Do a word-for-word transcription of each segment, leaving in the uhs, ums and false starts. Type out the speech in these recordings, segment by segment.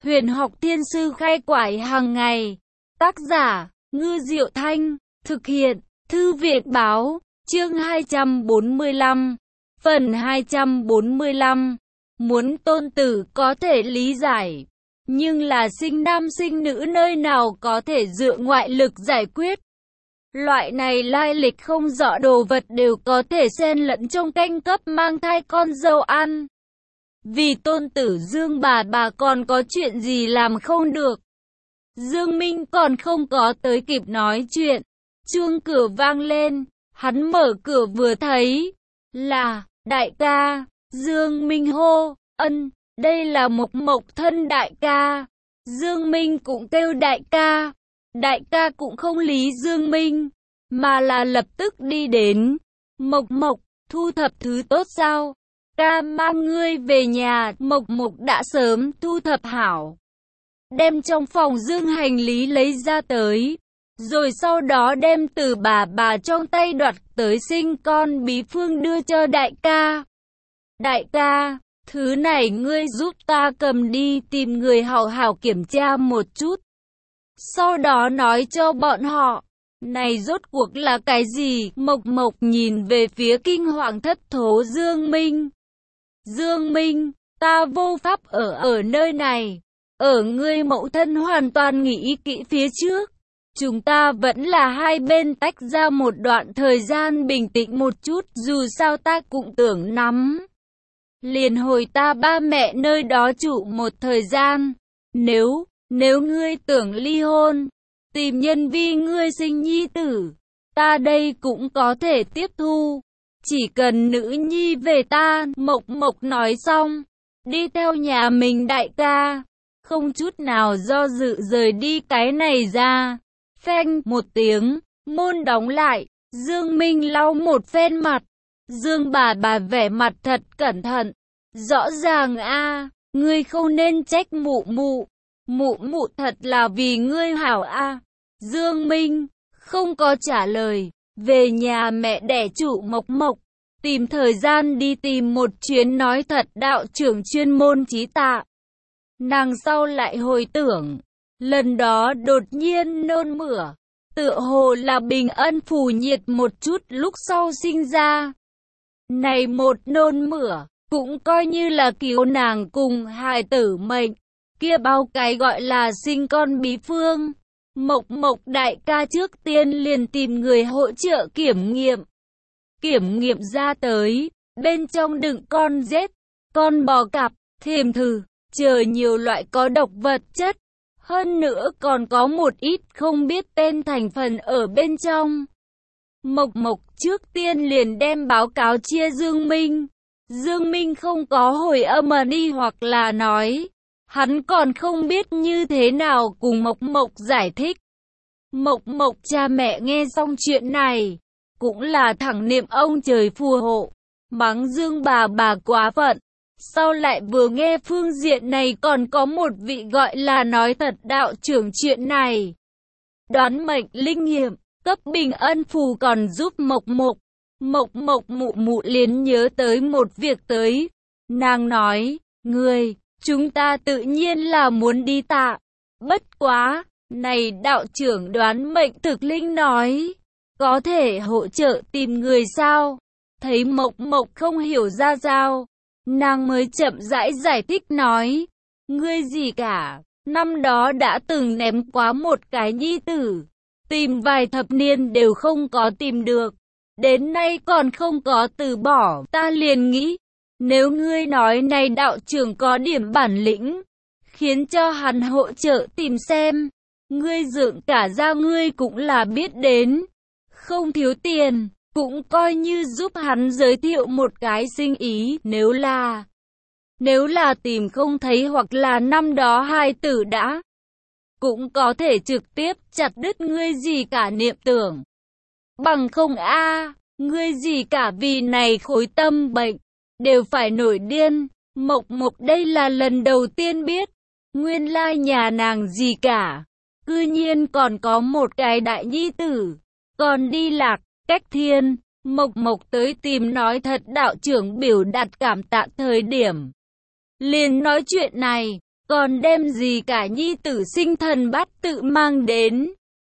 Huyền học thiên sư khai quải hàng ngày. Tác giả, Ngư Diệu Thanh. Thực hiện, Thư viện Báo. Chương hai trăm bốn mươi lăm. Phần hai trăm bốn mươi lăm. Muốn tôn tử có thể lý giải. Nhưng là sinh nam sinh nữ nơi nào có thể dựa ngoại lực giải quyết. Loại này lai lịch không rõ đồ vật đều có thể xen lẫn trong canh cấp mang thai con dâu ăn. Vì tôn tử Dương bà bà còn có chuyện gì làm không được. Dương Minh còn không có tới kịp nói chuyện. Chuông cửa vang lên, hắn mở cửa vừa thấy là đại ca. Dương Minh hô, ân, đây là Mộc Mộc thân đại ca. Dương Minh cũng kêu đại ca. Đại ca cũng không lý Dương Minh, mà là lập tức đi đến. Mộc Mộc, thu thập thứ tốt sao? Ca mang ngươi về nhà. Mộc Mộc đã sớm thu thập hảo, đem trong phòng dương hành lý lấy ra tới, rồi sau đó đem từ bà bà trong tay đoạt tới sinh con bí phương đưa cho đại ca. Đại ca, thứ này ngươi giúp ta cầm đi, tìm người hảo hảo kiểm tra một chút, sau đó nói cho bọn họ. Này rốt cuộc là cái gì? Mộc Mộc nhìn về phía kinh hoàng thất thố Dương Minh. Dương Minh, ta vô pháp ở ở nơi này. Ở ngươi mẫu thân hoàn toàn nghĩ kỹ phía trước. Chúng ta vẫn là hai bên tách ra một đoạn thời gian bình tĩnh một chút, dù sao ta cũng tưởng nắm. Liền hồi ta ba mẹ nơi đó trụ một thời gian. Nếu, nếu ngươi tưởng ly hôn, tìm nhân vi ngươi sinh nhi tử, ta đây cũng có thể tiếp thu. Chỉ cần nữ nhi về ta. Mộc Mộc nói xong, đi theo nhà mình đại ca, không chút nào do dự rời đi cái này ra. Phanh một tiếng, môn đóng lại. Dương Minh lau một phen mặt. Dương bà bà vẻ mặt thật cẩn thận. Rõ ràng a, ngươi không nên trách mụ mụ. Mụ mụ thật là vì ngươi hảo a. Dương Minh không có trả lời. Về nhà mẹ đẻ chủ Mộc Mộc, tìm thời gian đi tìm một chuyến nói thật đạo trưởng chuyên môn trí tạ. Nàng sau lại hồi tưởng, lần đó đột nhiên nôn mửa, tựa hồ là Bình Ân phù nhiệt một chút lúc sau sinh ra. Này một nôn mửa, cũng coi như là cứu nàng cùng hài tử mệnh, kia bao cái gọi là sinh con bí phương. Mộc Mộc đại ca trước tiên liền tìm người hỗ trợ kiểm nghiệm. Kiểm nghiệm ra tới, bên trong đựng con rết, con bò cạp, thềm thử, chờ nhiều loại có độc vật chất. Hơn nữa còn có một ít không biết tên thành phần ở bên trong. Mộc Mộc trước tiên liền đem báo cáo chia Dương Minh. Dương Minh không có hồi âm đi hoặc là nói. Hắn còn không biết như thế nào cùng Mộc Mộc giải thích. Mộc Mộc cha mẹ nghe xong chuyện này, cũng là thẳng niệm ông trời phù hộ, mắng Dương bà bà quá phận. Sau lại vừa nghe phương diện này còn có một vị gọi là nói thật đạo trưởng chuyện này. Đoán mệnh linh nghiệm, cấp Bình Ân phù còn giúp Mộc Mộc. Mộc Mộc mụ mụ liền nhớ tới một việc tới. Nàng nói, ngươi, chúng ta tự nhiên là muốn đi tạ. Bất quá, này đạo trưởng đoán mệnh thực linh nói, có thể hỗ trợ tìm người sao? Thấy Mộc Mộc không hiểu ra sao, nàng mới chậm rãi giải thích nói, ngươi gì cả, năm đó đã từng ném quá một cái nhi tử, tìm vài thập niên đều không có tìm được, đến nay còn không có từ bỏ. Ta liền nghĩ, nếu ngươi nói này đạo trưởng có điểm bản lĩnh, khiến cho hắn hỗ trợ tìm xem, ngươi dựng cả ra ngươi cũng là biết đến, không thiếu tiền, cũng coi như giúp hắn giới thiệu một cái sinh ý. Nếu là Nếu là tìm không thấy hoặc là năm đó hai tử đã, cũng có thể trực tiếp chặt đứt ngươi gì cả niệm tưởng. Bằng không a, ngươi gì cả vì này khối tâm bệnh, đều phải nổi điên. Mộc Mộc đây là lần đầu tiên biết, nguyên lai nhà nàng gì cả, cư nhiên còn có một cái đại nhi tử, còn đi lạc, cách thiên. Mộc Mộc tới tìm nói thật đạo trưởng biểu đạt cảm tạ thời điểm, liền nói chuyện này. còn đem gì cả nhi tử sinh thần bát tự mang đến.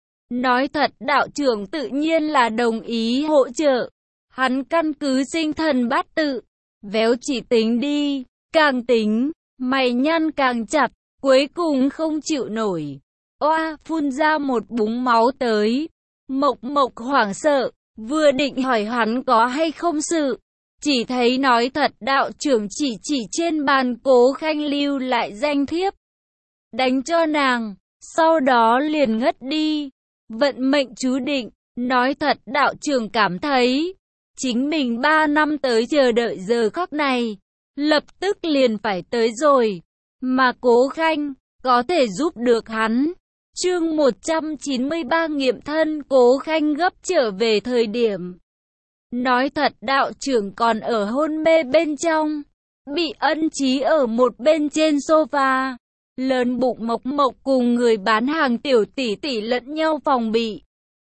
Nói thật đạo trưởng tự nhiên là đồng ý hỗ trợ. Hắn căn cứ sinh thần bát tự, véo chỉ tính đi, càng tính, mày nhăn càng chặt, cuối cùng không chịu nổi. Oa, phun ra một búng máu tới. Mộc Mộc hoảng sợ, vừa định hỏi hắn có hay không sự. Chỉ thấy nói thật đạo trưởng chỉ chỉ trên bàn Cố Khanh lưu lại danh thiếp. Đánh cho nàng, sau đó liền ngất đi. Vận mệnh chú định, nói thật đạo trưởng cảm thấy. Chính mình ba năm tới chờ đợi giờ khắc này, lập tức liền phải tới rồi. Mà Cố Khanh, có thể giúp được hắn. Chương một trăm chín mươi ba nghiệm thân Cố Khanh gấp trở về thời điểm. Nói thật đạo trưởng còn ở hôn mê bên trong. Bị ân trí ở một bên trên sofa. Lớn bụng Mộc Mộc cùng người bán hàng tiểu tỷ tỷ lẫn nhau phòng bị.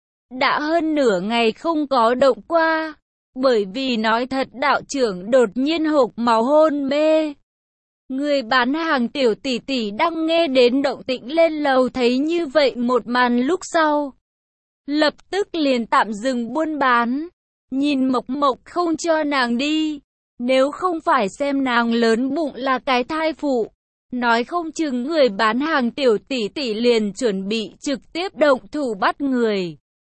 Đã hơn nửa ngày không có động qua. Bởi vì nói thật đạo trưởng đột nhiên hộc máu hôn mê. Người bán hàng tiểu tỷ tỷ đang nghe đến động tĩnh lên lầu thấy như vậy một màn lúc sau. Lập tức liền tạm dừng buôn bán. Nhìn Mộc Mộc không cho nàng đi. Nếu không phải xem nàng lớn bụng là cái thai phụ. Nói không chừng người bán hàng tiểu tỷ tỷ liền chuẩn bị trực tiếp động thủ bắt người.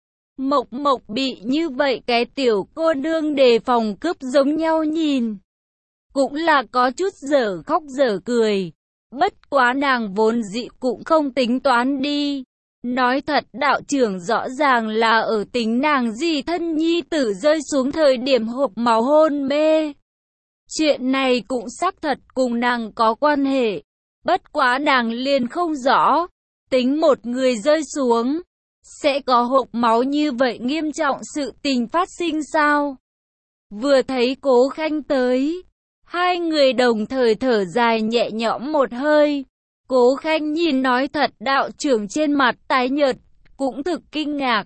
Mộc Mộc bị như vậy cái tiểu cô nương đề phòng cướp giống nhau nhìn. Cũng là có chút dở khóc dở cười. Bất quá nàng vốn dị cũng không tính toán đi. Nói thật đạo trưởng rõ ràng là ở tính nàng gì thân nhi tử rơi xuống thời điểm hộc máu hôn mê. Chuyện này cũng xác thật cùng nàng có quan hệ. Bất quá nàng liền không rõ. Tính một người rơi xuống. Sẽ có hộc máu như vậy nghiêm trọng sự tình phát sinh sao? Vừa thấy Cố Khanh tới. Hai người đồng thời thở dài nhẹ nhõm một hơi. Cố Khanh nhìn nói thật đạo trưởng trên mặt tái nhợt, cũng thực kinh ngạc.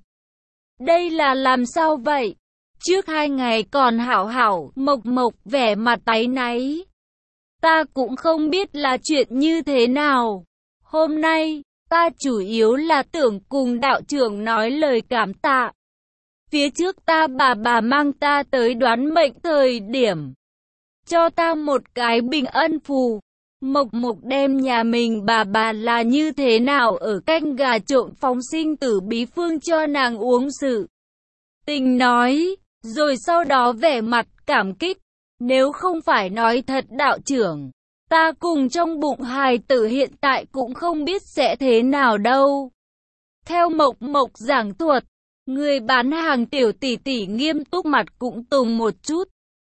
Đây là làm sao vậy? Trước hai ngày còn hảo hảo, Mộc Mộc vẻ mặt áy náy. Ta cũng không biết là chuyện như thế nào. Hôm nay, ta chủ yếu là tưởng cùng đạo trưởng nói lời cảm tạ. Phía trước ta bà bà mang ta tới đoán mệnh thời điểm. Cho ta một cái bình ân phù. Mộc Mộc đem nhà mình bà bà là như thế nào ở canh gà trộn phóng sinh tử bí phương cho nàng uống sự. Tình nói, rồi sau đó vẻ mặt cảm kích. Nếu không phải nói thật đạo trưởng, ta cùng trong bụng hài tử hiện tại cũng không biết sẽ thế nào đâu. Theo Mộc Mộc giảng thuật, người bán hàng tiểu tỷ tỷ nghiêm túc mặt cũng tùng một chút.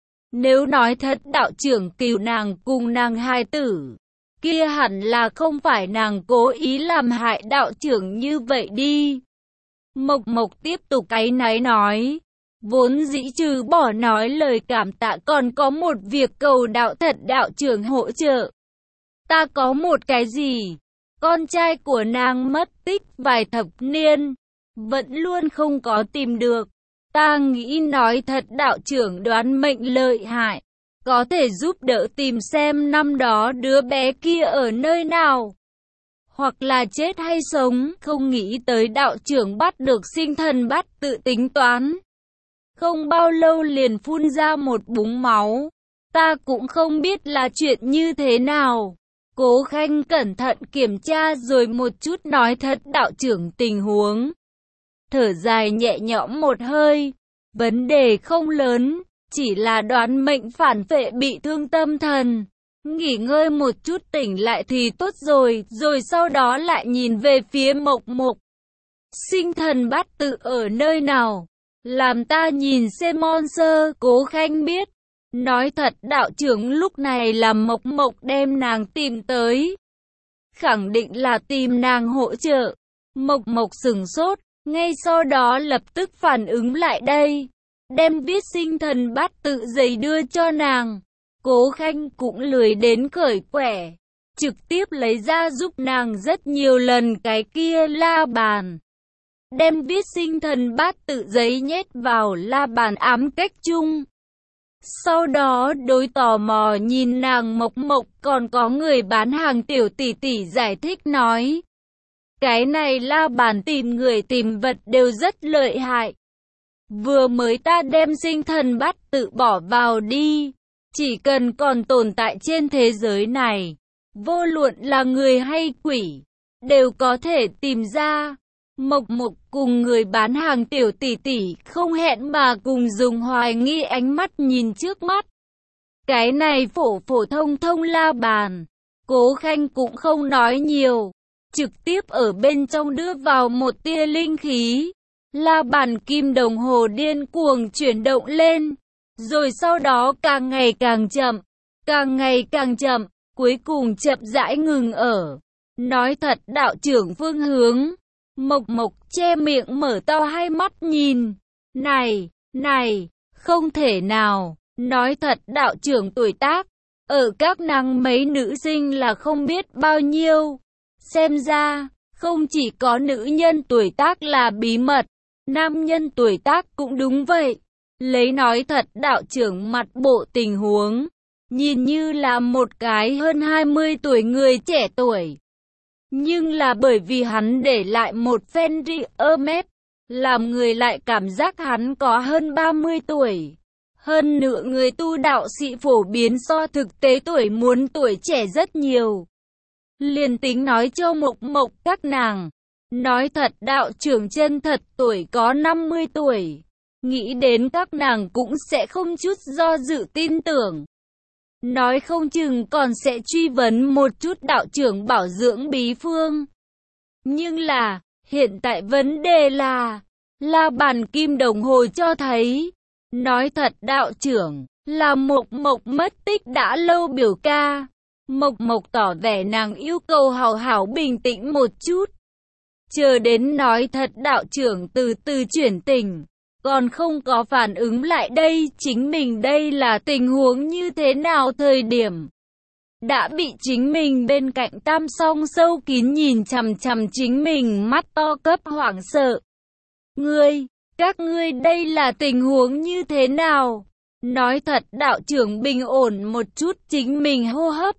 Nếu nói thật đạo trưởng cứu nàng cùng nàng hài tử, kia hẳn là không phải nàng cố ý làm hại đạo trưởng như vậy đi. Mộc Mộc tiếp tục áy náy nói, vốn dĩ trừ bỏ nói lời cảm tạ còn có một việc cầu đạo thật đạo trưởng hỗ trợ. Ta có một cái gì? Con trai của nàng mất tích vài thập niên, vẫn luôn không có tìm được. Ta nghĩ nói thật đạo trưởng đoán mệnh lợi hại, có thể giúp đỡ tìm xem năm đó đứa bé kia ở nơi nào. Hoặc là chết hay sống, không nghĩ tới đạo trưởng bắt được sinh thần bát tự tính toán. Không bao lâu liền phun ra một búng máu. Ta cũng không biết là chuyện như thế nào. Cố Khanh cẩn thận kiểm tra rồi một chút nói thật đạo trưởng tình huống. Thở dài nhẹ nhõm một hơi. Vấn đề không lớn, chỉ là đoán mệnh phản phệ bị thương tâm thần. Nghỉ ngơi một chút tỉnh lại thì tốt rồi, rồi sau đó lại nhìn về phía Mộc Mộc. Sinh thần bát tự ở nơi nào? Làm ta nhìn xem mon sơ. Cố Khanh biết. Nói thật đạo trưởng lúc này là Mộc Mộc đem nàng tìm tới. Khẳng định là tìm nàng hỗ trợ. Mộc Mộc sửng sốt, ngay sau đó lập tức phản ứng lại đây. Đem viết sinh thần bát tự giấy đưa cho nàng. Cố Khanh cũng lười đến khởi quẻ. Trực tiếp lấy ra giúp nàng rất nhiều lần cái kia la bàn. Đem viết sinh thần bát tự giấy nhét vào la bàn ám cách chung. Sau đó đối tò mò nhìn nàng Mộc Mộc, còn có người bán hàng tiểu tỷ tỷ giải thích nói. Cái này La Bàn tìm người tìm vật đều rất lợi hại. Vừa mới ta đem sinh thần bát tự bỏ vào đi. Chỉ cần còn tồn tại trên thế giới này, vô luận là người hay quỷ, đều có thể tìm ra. Mộc Mộc cùng người bán hàng tiểu tỷ tỷ không hẹn mà cùng dùng hoài nghi ánh mắt nhìn trước mắt. Cái này phổ phổ thông thông La Bàn, Cố Khanh cũng không nói nhiều, trực tiếp ở bên trong đưa vào một tia linh khí. La Bàn kim đồng hồ điên cuồng chuyển động lên, rồi sau đó càng ngày càng chậm, càng ngày càng chậm, cuối cùng chậm rãi ngừng ở. Nói thật đạo trưởng phương hướng. Mộc Mộc che miệng mở to hai mắt nhìn. Này, này, không thể nào. Nói thật đạo trưởng tuổi tác, ở các nàng mấy nữ sinh là không biết bao nhiêu. Xem ra, không chỉ có nữ nhân tuổi tác là bí mật, nam nhân tuổi tác cũng đúng vậy. Lấy nói thật đạo trưởng mặt bộ tình huống, nhìn như là một cái hơn hai mươi tuổi người trẻ tuổi. Nhưng là bởi vì hắn để lại một phen ri ơ mép, làm người lại cảm giác hắn có hơn ba mươi tuổi. Hơn nữa người tu đạo sĩ phổ biến so thực tế tuổi muốn tuổi trẻ rất nhiều. Liền tính nói cho Mộc Mộc các nàng, nói thật đạo trưởng chân thật tuổi có năm mươi tuổi. Nghĩ đến các nàng cũng sẽ không chút do dự tin tưởng. Nói không chừng còn sẽ truy vấn một chút đạo trưởng bảo dưỡng bí phương. Nhưng là, hiện tại vấn đề là, La Bàn kim đồng hồ cho thấy. Nói thật đạo trưởng, là Mộc Mộc mất tích đã lâu biểu ca. Mộc Mộc tỏ vẻ nàng yêu cầu hào hảo bình tĩnh một chút. Chờ đến nói thật đạo trưởng từ từ chuyển tình. Còn không có phản ứng lại đây, chính mình đây là tình huống như thế nào thời điểm. Đã bị chính mình bên cạnh tam song sâu kín nhìn chằm chằm chính mình mắt to cấp hoảng sợ. Ngươi, các ngươi đây là tình huống như thế nào? Nói thật đạo trưởng bình ổn một chút chính mình hô hấp.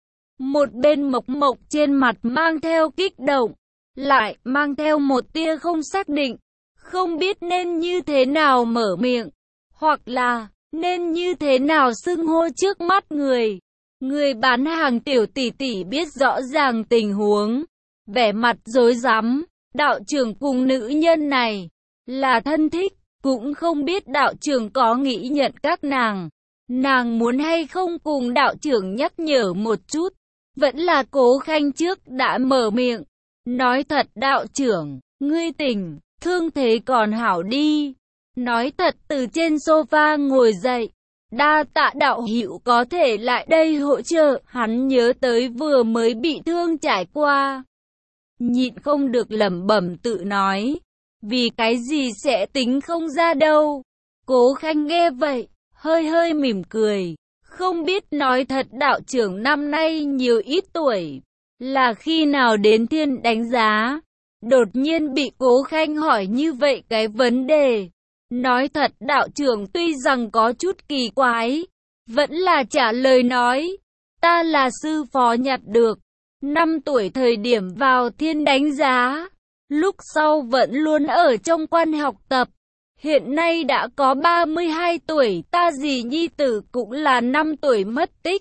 Một bên Mộc Mộc trên mặt mang theo kích động, lại mang theo một tia không xác định. Không biết nên như thế nào mở miệng, hoặc là nên như thế nào xưng hô trước mắt người. Người bán hàng tiểu tỷ tỷ biết rõ ràng tình huống, vẻ mặt rối rắm. Đạo trưởng cùng nữ nhân này là thân thích, cũng không biết đạo trưởng có nghĩ nhận các nàng. Nàng muốn hay không cùng đạo trưởng nhắc nhở một chút. Vẫn là Cố Khanh trước đã mở miệng. Nói thật đạo trưởng, ngươi tỉnh. Thương thế còn hảo đi. Nói thật từ trên sofa ngồi dậy. Đa tạ đạo hữu có thể lại đây hỗ trợ. Hắn nhớ tới vừa mới bị thương trải qua. Nhịn không được lẩm bẩm tự nói. Vì cái gì sẽ tính không ra đâu. Cố Khanh nghe vậy, hơi hơi mỉm cười. Không biết nói thật đạo trưởng năm nay nhiều ít tuổi. Là khi nào đến thiên đánh giá. Đột nhiên bị Cố Khanh hỏi như vậy cái vấn đề. Nói thật đạo trưởng tuy rằng có chút kỳ quái, vẫn là trả lời nói. Ta là sư phó nhặt được. Năm tuổi thời điểm vào thiên đánh giá. Lúc sau vẫn luôn ở trong quan học tập. Hiện nay đã có ba mươi hai tuổi, ta dì nhi tử cũng là năm tuổi mất tích.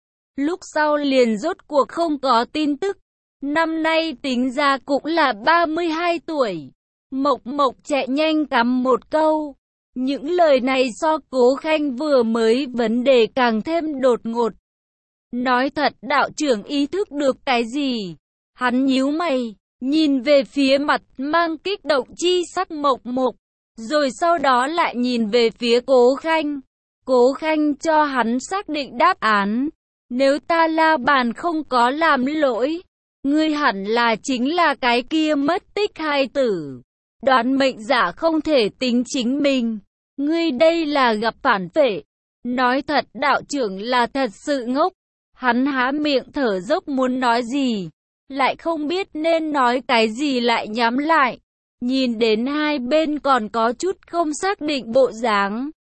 Lúc sau liền rốt cuộc không có tin tức. Năm nay tính ra cũng là ba mươi hai tuổi. Mộc Mộc chạy nhanh cắm một câu. Những lời này so Cố Khanh vừa mới vấn đề càng thêm đột ngột. Nói thật đạo trưởng ý thức được cái gì? Hắn nhíu mày, nhìn về phía mặt mang kích động chi sắc Mộc Mộc. Rồi sau đó lại nhìn về phía Cố Khanh. Cố Khanh cho hắn xác định đáp án. Nếu ta La Bàn không có làm lỗi, ngươi hẳn là chính là cái kia mất tích hai tử. Đoán mệnh giả không thể tính chính mình. Ngươi đây là gặp phản phệ. Nói thật đạo trưởng là thật sự ngốc. Hắn há miệng thở dốc muốn nói gì. Lại không biết nên nói cái gì lại nhắm lại. Nhìn đến hai bên còn có chút không xác định bộ dáng.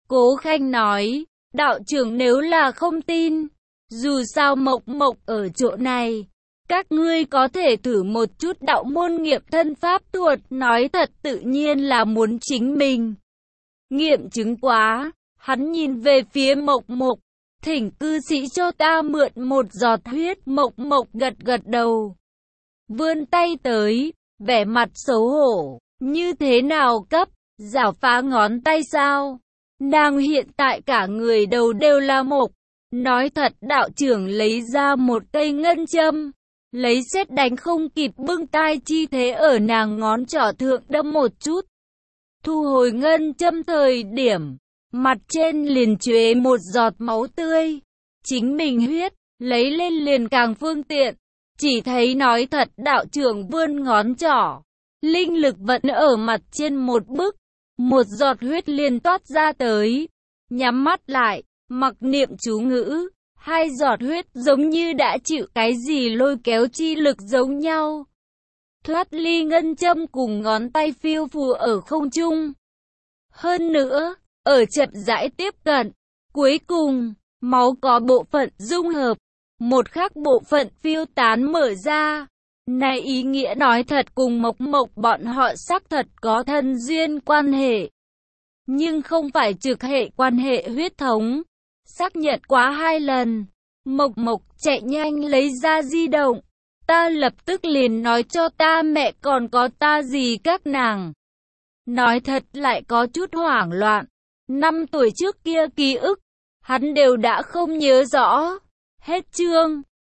Cố Khanh nói, đạo trưởng nếu là không tin, dù sao Mộc Mộc ở chỗ này, các ngươi có thể thử một chút đạo môn nghiệm thân pháp thuật, nói thật tự nhiên là muốn chính mình nghiệm chứng quá. Hắn nhìn về phía Mộc Mộc, thỉnh cư sĩ cho ta mượn một giọt huyết. Mộc Mộc gật gật đầu, vươn tay tới, vẻ mặt xấu hổ, như thế nào cấp, giảo phá ngón tay sao? Nàng hiện tại cả người đầu đều là mộc. Nói thật, đạo trưởng lấy ra một cây ngân châm, lấy sét đánh không kịp bưng tai chi thế ở nàng ngón trỏ thượng đâm một chút. Thu hồi ngân châm thời điểm, mặt trên liền chuế một giọt máu tươi. Chính mình huyết, lấy lên liền càng phương tiện. Chỉ thấy nói thật, đạo trưởng vươn ngón trỏ, linh lực vẫn ở mặt trên một bức, một giọt huyết liền toát ra tới. Nhắm mắt lại, mặc niệm chú ngữ, hai giọt huyết giống như đã chịu cái gì lôi kéo chi lực giống nhau, thoát ly ngân châm cùng ngón tay phiêu phù ở không trung. Hơn nữa, ở chậm rãi tiếp cận, cuối cùng, máu có bộ phận dung hợp, một khác bộ phận phiêu tán mở ra. Này ý nghĩa nói thật cùng Mộc Mộc bọn họ xác thật có thân duyên quan hệ, nhưng không phải trực hệ quan hệ huyết thống. Xác nhận quá hai lần, Mộc Mộc chạy nhanh lấy ra di động. Ta lập tức liền nói cho ta mẹ còn có ta gì các nàng. Nói thật lại có chút hoảng loạn. Năm tuổi trước kia ký ức, hắn đều đã không nhớ rõ. Hết chương.